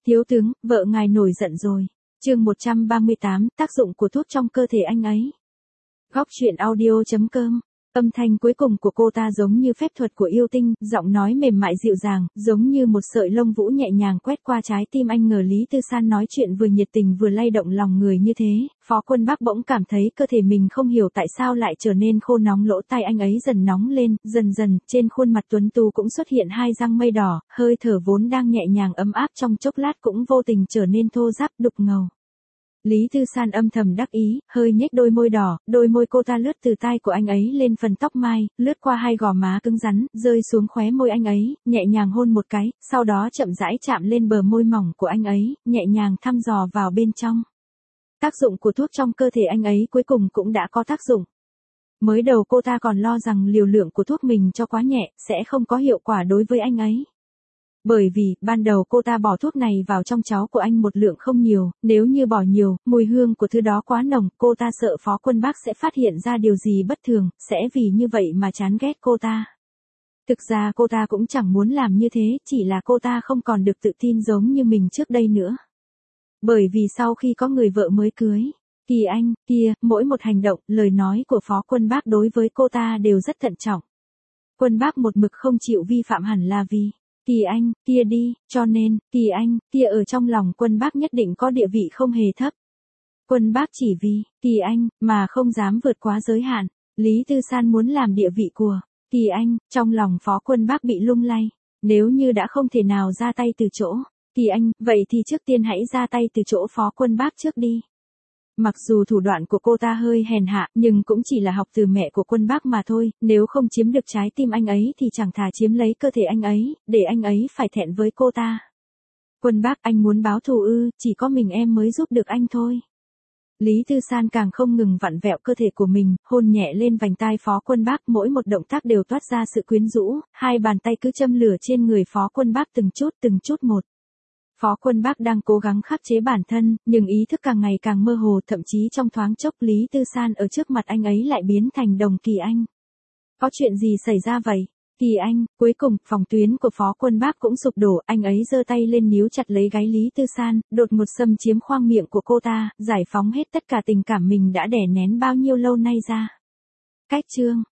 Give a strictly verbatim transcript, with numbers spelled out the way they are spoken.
Thiếu tướng, vợ ngài nổi giận rồi. Chương một trăm ba mươi tám, tác dụng của thuốc trong cơ thể anh ấy. Góc truyện audio chấm com. Âm thanh cuối cùng của cô ta giống như phép thuật của yêu tinh, giọng nói mềm mại dịu dàng, giống như một sợi lông vũ nhẹ nhàng quét qua trái tim anh ngờ Lý Tư San nói chuyện vừa nhiệt tình vừa lay động lòng người như thế. Phó Quân Bác bỗng cảm thấy cơ thể mình không hiểu tại sao lại trở nên khô nóng, lỗ tai anh ấy dần nóng lên, dần dần, trên khuôn mặt tuấn tú cũng xuất hiện hai răng mây đỏ, hơi thở vốn đang nhẹ nhàng ấm áp trong chốc lát cũng vô tình trở nên thô ráp, đục ngầu. Lý Tư San âm thầm đắc ý, hơi nhếch đôi môi đỏ, đôi môi cô ta lướt từ tai của anh ấy lên phần tóc mai, lướt qua hai gò má cứng rắn, rơi xuống khóe môi anh ấy, nhẹ nhàng hôn một cái, sau đó chậm rãi chạm lên bờ môi mỏng của anh ấy, nhẹ nhàng thăm dò vào bên trong. Tác dụng của thuốc trong cơ thể anh ấy cuối cùng cũng đã có tác dụng. Mới đầu cô ta còn lo rằng liều lượng của thuốc mình cho quá nhẹ, sẽ không có hiệu quả đối với anh ấy. Bởi vì, ban đầu cô ta bỏ thuốc này vào trong cháo của anh một lượng không nhiều, nếu như bỏ nhiều, mùi hương của thứ đó quá nồng, cô ta sợ Phó Quân Bác sẽ phát hiện ra điều gì bất thường, sẽ vì như vậy mà chán ghét cô ta. Thực ra cô ta cũng chẳng muốn làm như thế, chỉ là cô ta không còn được tự tin giống như mình trước đây nữa. Bởi vì sau khi có người vợ mới cưới, Kỳ Anh, kia, mỗi một hành động, lời nói của Phó Quân Bác đối với cô ta đều rất thận trọng. Quân Bác một mực không chịu vi phạm hẳn là vì Kỳ Anh, kia đi, cho nên, Kỳ Anh, kia ở trong lòng Quân Bác nhất định có địa vị không hề thấp. Quân Bác chỉ vì Kỳ Anh mà không dám vượt quá giới hạn. Lý Tư San muốn làm địa vị của Kỳ Anh, trong lòng Phó Quân Bác bị lung lay. Nếu như đã không thể nào ra tay từ chỗ Kỳ Anh, vậy thì trước tiên hãy ra tay từ chỗ Phó Quân Bác trước đi. Mặc dù thủ đoạn của cô ta hơi hèn hạ, nhưng cũng chỉ là học từ mẹ của Quân Bác mà thôi, nếu không chiếm được trái tim anh ấy thì chẳng thà chiếm lấy cơ thể anh ấy, để anh ấy phải thẹn với cô ta. Quân Bác, anh muốn báo thù ư, chỉ có mình em mới giúp được anh thôi. Lý Tư San càng không ngừng vặn vẹo cơ thể của mình, hôn nhẹ lên vành tai Phó Quân Bác, mỗi một động tác đều toát ra sự quyến rũ, hai bàn tay cứ châm lửa trên người Phó Quân Bác từng chút từng chút một. Phó Quân Bác đang cố gắng khắc chế bản thân, nhưng ý thức càng ngày càng mơ hồ, thậm chí trong thoáng chốc Lý Tư San ở trước mặt anh ấy lại biến thành Đồng Kỳ Anh. Có chuyện gì xảy ra vậy? Kỳ Anh, cuối cùng, phòng tuyến của Phó Quân Bác cũng sụp đổ, anh ấy giơ tay lên níu chặt lấy gáy Lý Tư San, đột ngột xâm chiếm khoang miệng của cô ta, giải phóng hết tất cả tình cảm mình đã đè nén bao nhiêu lâu nay ra. Cách chương